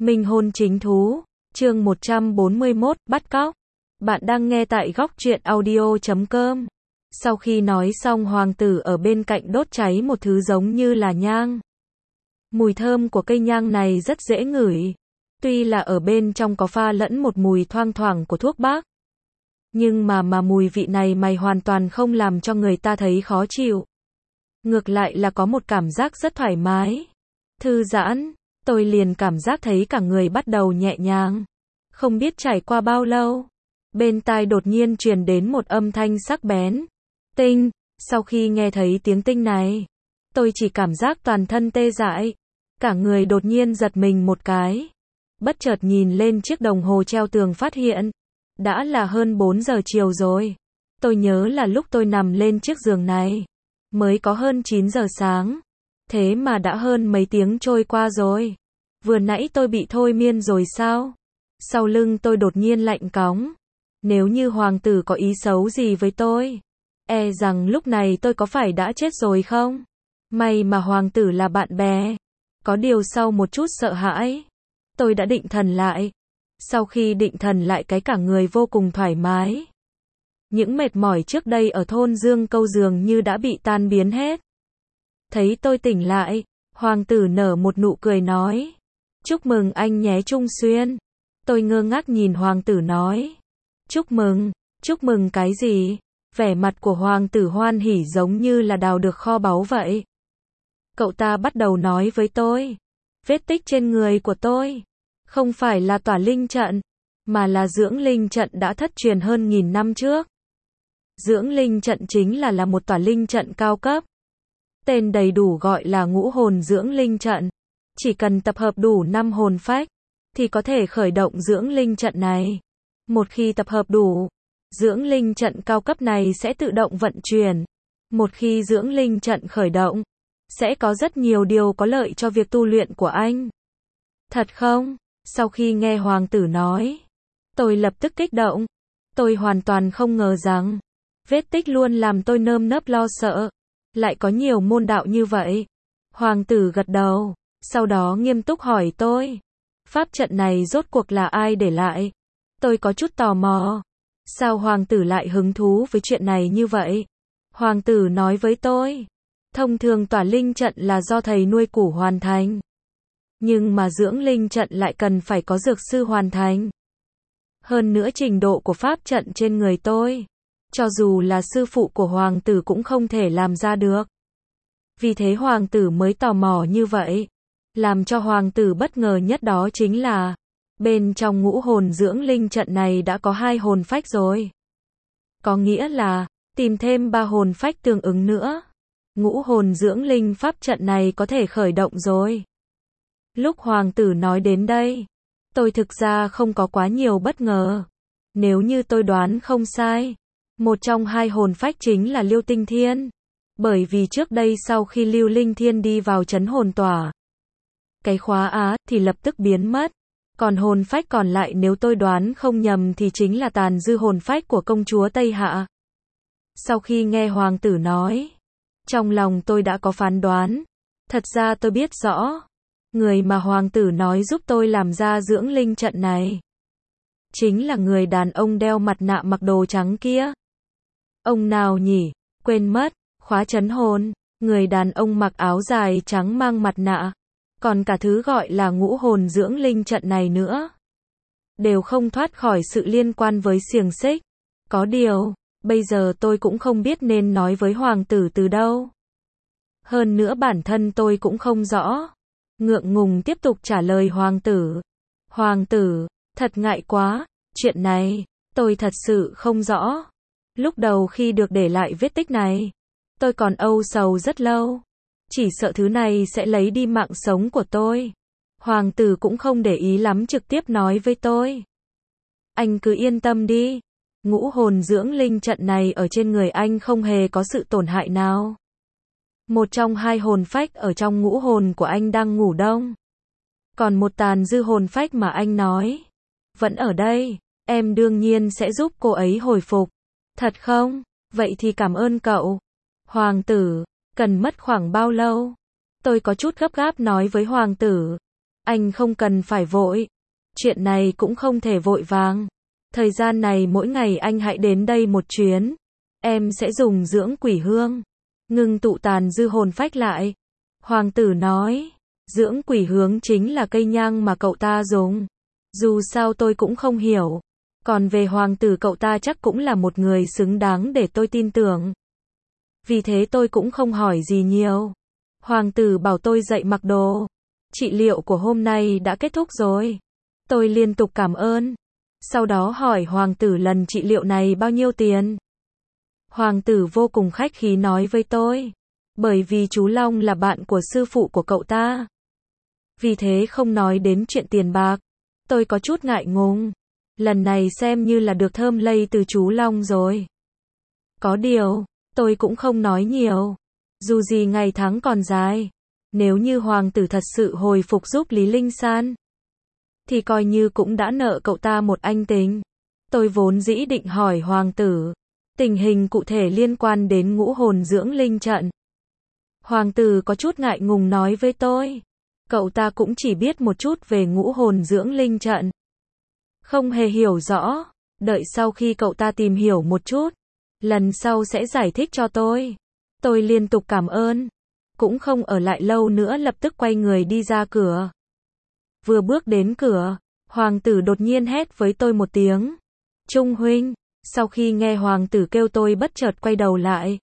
Minh hôn chính thú, chương 141, bắt cóc. Bạn đang nghe tại góc truyện audio.com. Sau khi nói xong, hoàng tử ở bên cạnh đốt cháy một thứ giống như là nhang. Mùi thơm của cây nhang này rất dễ ngửi. Tuy là ở bên trong có pha lẫn một mùi thoang thoảng của thuốc bắc, nhưng mà mùi vị này mày hoàn toàn không làm cho người ta thấy khó chịu. Ngược lại là có một cảm giác rất thoải mái, thư giãn. Tôi liền cảm giác thấy cả người bắt đầu nhẹ nhàng. Không biết trải qua bao lâu, bên tai đột nhiên truyền đến một âm thanh sắc bén. Tinh. Sau khi nghe thấy tiếng tinh này, tôi chỉ cảm giác toàn thân tê dại. Cả người đột nhiên giật mình một cái. Bất chợt nhìn lên chiếc đồng hồ treo tường, phát hiện đã là hơn 4 giờ chiều rồi. Tôi nhớ là lúc tôi nằm lên chiếc giường này mới có hơn 9 giờ sáng. Thế mà đã hơn mấy tiếng trôi qua rồi. Vừa nãy tôi bị thôi miên rồi sao? Sau lưng tôi đột nhiên lạnh cóng. Nếu như hoàng tử có ý xấu gì với tôi, e rằng lúc này tôi có phải đã chết rồi không? May mà hoàng tử là bạn bè. Có điều sau một chút sợ hãi, tôi đã định thần lại. Sau khi định thần lại, cái cả người vô cùng thoải mái. Những mệt mỏi trước đây ở thôn Dương Câu dường như đã bị tan biến hết. Thấy tôi tỉnh lại, hoàng tử nở một nụ cười nói: "Chúc mừng anh nhé Trung Xuyên." Tôi ngơ ngác nhìn hoàng tử nói: "Chúc mừng cái gì?" Vẻ mặt của hoàng tử hoan hỉ giống như là đào được kho báu vậy. Cậu ta bắt đầu nói với tôi: "Vết tích trên người của tôi không phải là tỏa linh trận, mà là dưỡng linh trận đã thất truyền hơn 1000 năm trước. Dưỡng linh trận chính là một tỏa linh trận cao cấp. Tên đầy đủ gọi là ngũ hồn dưỡng linh trận. Chỉ cần tập hợp đủ 5 hồn phách thì có thể khởi động dưỡng linh trận này. Một khi tập hợp đủ, dưỡng linh trận cao cấp này sẽ tự động vận chuyển. Một khi dưỡng linh trận khởi động, sẽ có rất nhiều điều có lợi cho việc tu luyện của anh." "Thật không?" Sau khi nghe hoàng tử nói, tôi lập tức kích động. Tôi hoàn toàn không ngờ rằng vết tích luôn làm tôi nơm nớp lo sợ lại có nhiều môn đạo như vậy. Hoàng tử gật đầu, sau đó nghiêm túc hỏi tôi: "Pháp trận này rốt cuộc là ai để lại?" Tôi có chút tò mò. Sao hoàng tử lại hứng thú với chuyện này như vậy? Hoàng tử nói với tôi: "Thông thường tỏa linh trận là do thầy nuôi củ hoàn thành. Nhưng mà dưỡng linh trận lại cần phải có dược sư hoàn thành. Hơn nữa trình độ của pháp trận trên người tôi, cho dù là sư phụ của hoàng tử cũng không thể làm ra được." Vì thế hoàng tử mới tò mò như vậy. Làm cho hoàng tử bất ngờ nhất đó chính là bên trong ngũ hồn dưỡng linh trận này đã có 2 hồn phách rồi. Có nghĩa là tìm thêm 3 hồn phách tương ứng nữa, ngũ hồn dưỡng linh pháp trận này có thể khởi động rồi. Lúc hoàng tử nói đến đây, tôi thực ra không có quá nhiều bất ngờ. Nếu như tôi đoán không sai, một trong 2 hồn phách chính là Lưu Tinh Thiên. Bởi vì trước đây sau khi Lưu Linh Thiên đi vào trấn hồn tỏa, cái khóa á thì lập tức biến mất. Còn hồn phách còn lại nếu tôi đoán không nhầm thì chính là tàn dư hồn phách của công chúa Tây Hạ. Sau khi nghe hoàng tử nói, trong lòng tôi đã có phán đoán. Thật ra tôi biết rõ, người mà hoàng tử nói giúp tôi làm ra dưỡng linh trận này chính là người đàn ông đeo mặt nạ mặc đồ trắng kia. Ông nào nhỉ? Quên mất. Khóa trấn hồn. Người đàn ông mặc áo dài trắng mang mặt nạ. Còn cả thứ gọi là ngũ hồn dưỡng linh trận này nữa, đều không thoát khỏi sự liên quan với xiềng xích. Có điều, bây giờ tôi cũng không biết nên nói với hoàng tử từ đâu. Hơn nữa bản thân tôi cũng không rõ. Ngượng ngùng tiếp tục trả lời hoàng tử: "Hoàng tử, thật ngại quá, chuyện này tôi thật sự không rõ. Lúc đầu khi được để lại vết tích này, tôi còn âu sầu rất lâu. Chỉ sợ thứ này sẽ lấy đi mạng sống của tôi." Hoàng tử cũng không để ý lắm, trực tiếp nói với tôi: "Anh cứ yên tâm đi. Ngũ hồn dưỡng linh trận này ở trên người anh không hề có sự tổn hại nào. Một trong 2 hồn phách ở trong ngũ hồn của anh đang ngủ đông. Còn một tàn dư hồn phách mà anh nói vẫn ở đây. Em đương nhiên sẽ giúp cô ấy hồi phục." "Thật không? Vậy thì cảm ơn cậu." "Hoàng tử, cần mất khoảng bao lâu?" Tôi có chút gấp gáp nói với hoàng tử. Anh không cần phải vội. Chuyện này cũng không thể vội vàng. Thời gian này mỗi ngày anh hãy đến đây một chuyến. Em sẽ dùng dưỡng quỷ hương ngưng tụ tàn dư hồn phách lại. Hoàng tử nói, dưỡng quỷ hướng chính là cây nhang mà cậu ta dùng. Dù sao tôi cũng không hiểu. Còn về hoàng tử cậu ta chắc cũng là một người xứng đáng để tôi tin tưởng. Vì thế tôi cũng không hỏi gì nhiều. Hoàng tử bảo tôi dậy mặc đồ. Trị liệu của hôm nay đã kết thúc rồi. Tôi liên tục cảm ơn. Sau đó hỏi hoàng tử lần trị liệu này bao nhiêu tiền. Hoàng tử vô cùng khách khí nói với tôi. Bởi vì chú Long là bạn của sư phụ của cậu ta. Vì thế không nói đến chuyện tiền bạc. Tôi có chút ngại ngùng. Lần này xem như là được thơm lây từ chú Long rồi. Có điều, tôi cũng không nói nhiều. Dù gì ngày tháng còn dài. Nếu như hoàng tử thật sự hồi phục giúp Lý Linh San, thì coi như cũng đã nợ cậu ta một anh tình. Tôi vốn dĩ định hỏi hoàng tử tình hình cụ thể liên quan đến ngũ hồn dưỡng linh trận. Hoàng tử có chút ngại ngùng nói với tôi. Cậu ta cũng chỉ biết một chút về ngũ hồn dưỡng linh trận. Không hề hiểu rõ. Đợi sau khi cậu ta tìm hiểu một chút, lần sau sẽ giải thích cho tôi. Tôi liên tục cảm ơn. Cũng không ở lại lâu nữa lập tức quay người đi ra cửa. Vừa bước đến cửa, hoàng tử đột nhiên hét với tôi một tiếng. Trung huynh. Sau khi nghe hoàng tử kêu tôi bất chợt quay đầu lại.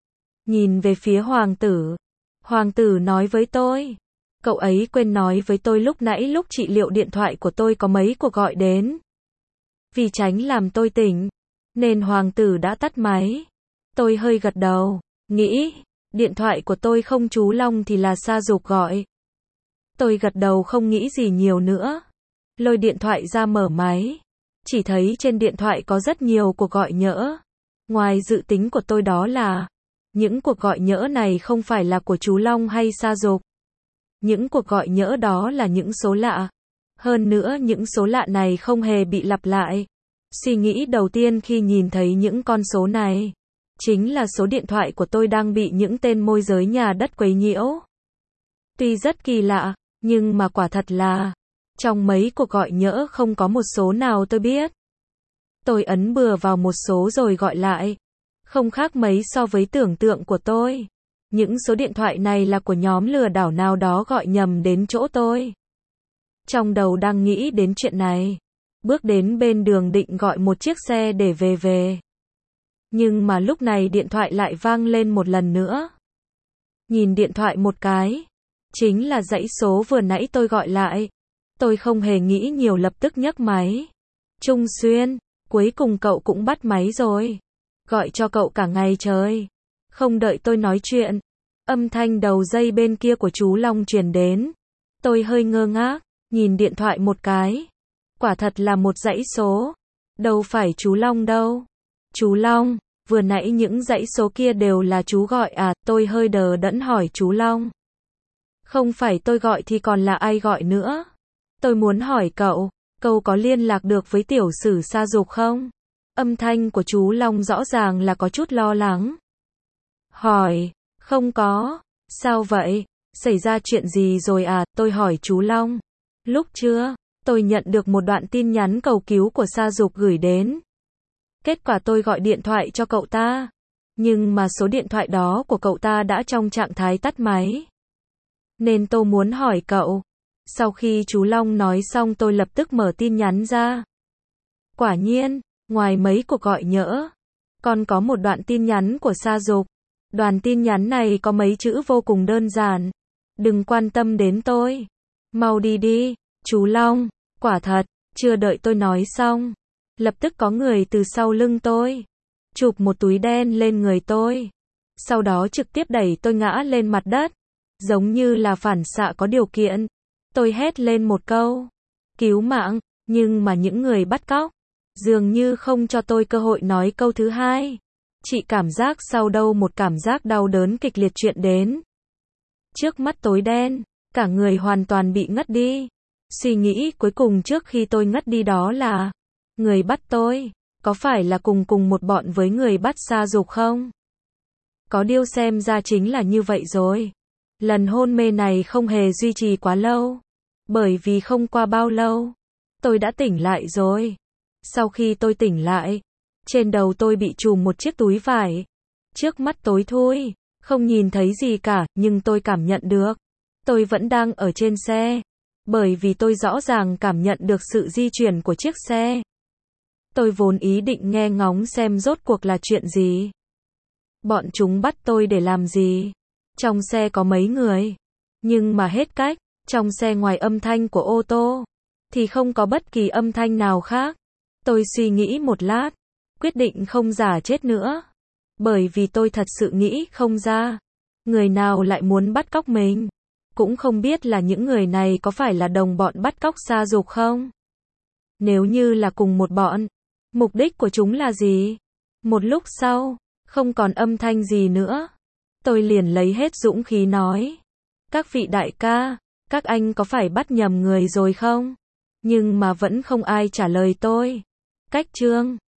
Nhìn về phía hoàng tử. Hoàng tử nói với tôi. Cậu ấy quên nói với tôi lúc nãy lúc trị liệu điện thoại của tôi có mấy cuộc gọi đến. Vì tránh làm tôi tỉnh, nên hoàng tử đã tắt máy. Tôi hơi gật đầu, nghĩ, điện thoại của tôi không chú Long thì là Sa Dục gọi. Tôi gật đầu không nghĩ gì nhiều nữa. Lôi điện thoại ra mở máy. Chỉ thấy trên điện thoại có rất nhiều cuộc gọi nhỡ. Ngoài dự tính của tôi đó là, những cuộc gọi nhỡ này không phải là của chú Long hay Sa Dục. Những cuộc gọi nhỡ đó là những số lạ. Hơn nữa những số lạ này không hề bị lặp lại. Suy nghĩ đầu tiên khi nhìn thấy những con số này, chính là số điện thoại của tôi đang bị những tên môi giới nhà đất quấy nhiễu. Tuy rất kỳ lạ, nhưng mà quả thật là, trong mấy cuộc gọi nhỡ không có một số nào tôi biết. Tôi ấn bừa vào một số rồi gọi lại. Không khác mấy so với tưởng tượng của tôi. Những số điện thoại này là của nhóm lừa đảo nào đó gọi nhầm đến chỗ tôi. Trong đầu đang nghĩ đến chuyện này. Bước đến bên đường định gọi một chiếc xe để về. Nhưng mà lúc này điện thoại lại vang lên một lần nữa. Nhìn điện thoại một cái. Chính là dãy số vừa nãy tôi gọi lại. Tôi không hề nghĩ nhiều lập tức nhấc máy. Trung Xuyên, cuối cùng cậu cũng bắt máy rồi. Gọi cho cậu cả ngày trời. Không đợi tôi nói chuyện. Âm thanh đầu dây bên kia của chú Long truyền đến. Tôi hơi ngơ ngác, nhìn điện thoại một cái. Quả thật là một dãy số. Đâu phải chú Long đâu. Chú Long, vừa nãy những dãy số kia đều là chú gọi à? Tôi hơi đờ đẫn hỏi chú Long. Không phải tôi gọi thì còn là ai gọi nữa? Tôi muốn hỏi cậu có liên lạc được với tiểu sử Sa Dục không? Âm thanh của chú Long rõ ràng là có chút lo lắng. Hỏi, không có. Sao vậy? Xảy ra chuyện gì rồi à? Tôi hỏi chú Long. Lúc trưa, tôi nhận được một đoạn tin nhắn cầu cứu của Sa Dục gửi đến. Kết quả tôi gọi điện thoại cho cậu ta. Nhưng mà số điện thoại đó của cậu ta đã trong trạng thái tắt máy. Nên tôi muốn hỏi cậu. Sau khi chú Long nói xong tôi lập tức mở tin nhắn ra. Quả nhiên, ngoài mấy cuộc gọi nhỡ, còn có một đoạn tin nhắn của Sa Dục. Đoạn tin nhắn này có mấy chữ vô cùng đơn giản. Đừng quan tâm đến tôi. Mau đi đi, chú Long. Quả thật, chưa đợi tôi nói xong. Lập tức có người từ sau lưng tôi. Chụp một túi đen lên người tôi. Sau đó trực tiếp đẩy tôi ngã lên mặt đất. Giống như là phản xạ có điều kiện. Tôi hét lên một câu. Cứu mạng, nhưng mà những người bắt cóc. Dường như không cho tôi cơ hội nói câu thứ hai. Chị cảm giác sau đâu một cảm giác đau đớn kịch liệt chuyện đến. Trước mắt tối đen, cả người hoàn toàn bị ngất đi. Suy nghĩ cuối cùng trước khi tôi ngất đi đó là, người bắt tôi, có phải là cùng một bọn với người bắt Sa Dục không? Có điều xem ra chính là như vậy rồi. Lần hôn mê này không hề duy trì quá lâu. Bởi vì không qua bao lâu, tôi đã tỉnh lại rồi. Sau khi tôi tỉnh lại, trên đầu tôi bị trùm một chiếc túi vải. Trước mắt tối thui, không nhìn thấy gì cả, nhưng tôi cảm nhận được. Tôi vẫn đang ở trên xe. Bởi vì tôi rõ ràng cảm nhận được sự di chuyển của chiếc xe. Tôi vốn ý định nghe ngóng xem rốt cuộc là chuyện gì. Bọn chúng bắt tôi để làm gì? Trong xe có mấy người? Nhưng mà hết cách, trong xe ngoài âm thanh của ô tô, thì không có bất kỳ âm thanh nào khác. Tôi suy nghĩ một lát, quyết định không giả chết nữa. Bởi vì tôi thật sự nghĩ không ra. Người nào lại muốn bắt cóc mình? Cũng không biết là những người này có phải là đồng bọn bắt cóc Sa Dục không? Nếu như là cùng một bọn, mục đích của chúng là gì? Một lúc sau, không còn âm thanh gì nữa. Tôi liền lấy hết dũng khí nói. Các vị đại ca, các anh có phải bắt nhầm người rồi không? Nhưng mà vẫn không ai trả lời tôi. Cách chương